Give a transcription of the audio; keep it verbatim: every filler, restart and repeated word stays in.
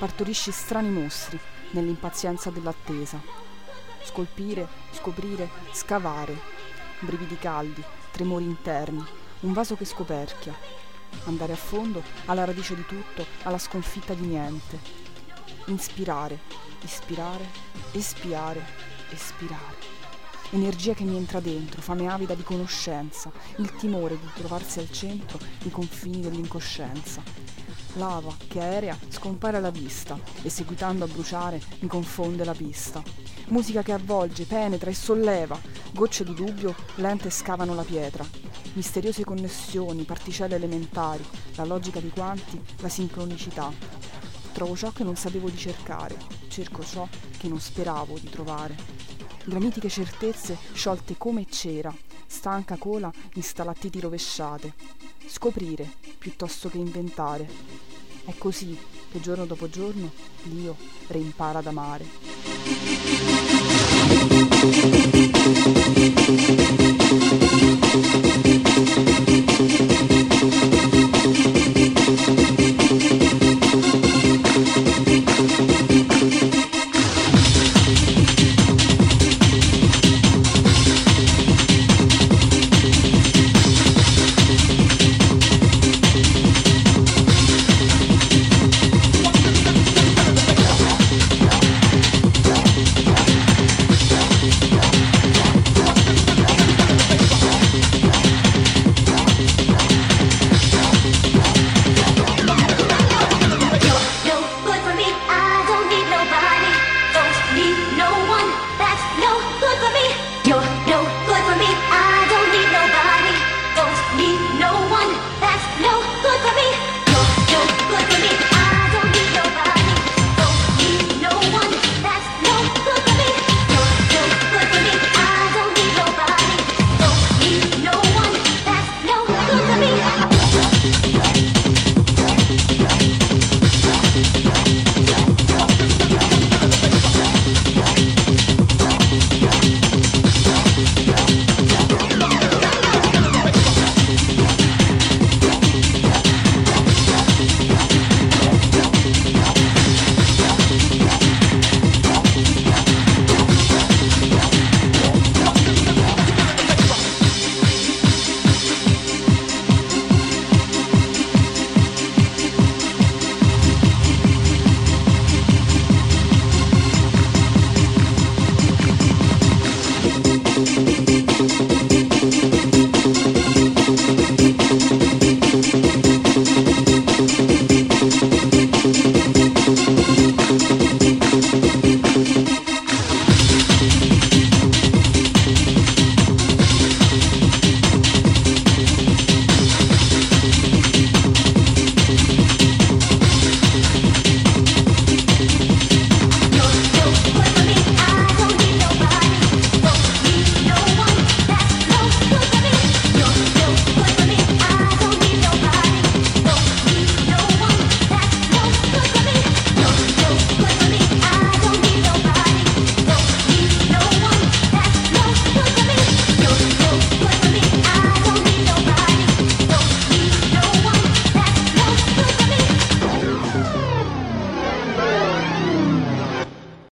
partorisci strani mostri nell'impazienza dell'attesa. Scolpire, scoprire, scavare, brividi caldi, tremori interni, un vaso che scoperchia, andare a fondo, alla radice di tutto, alla sconfitta di niente. Inspirare, ispirare, espiare, espirare. Energia che mi entra dentro, fame avida di conoscenza, il timore di trovarsi al centro, i confini dell'incoscienza. Lava che aerea scompare alla vista e seguitando a bruciare mi confonde la pista. Musica che avvolge, penetra e solleva, gocce di dubbio lente scavano la pietra. Misteriose connessioni, particelle elementari, la logica di quanti, la sincronicità. Trovo ciò che non sapevo di cercare, cerco ciò che non speravo di trovare. Granitiche certezze sciolte come cera, stanca cola in stalattiti rovesciate. Scoprire piuttosto che inventare. È così che giorno dopo giorno l'io reimpara ad amare.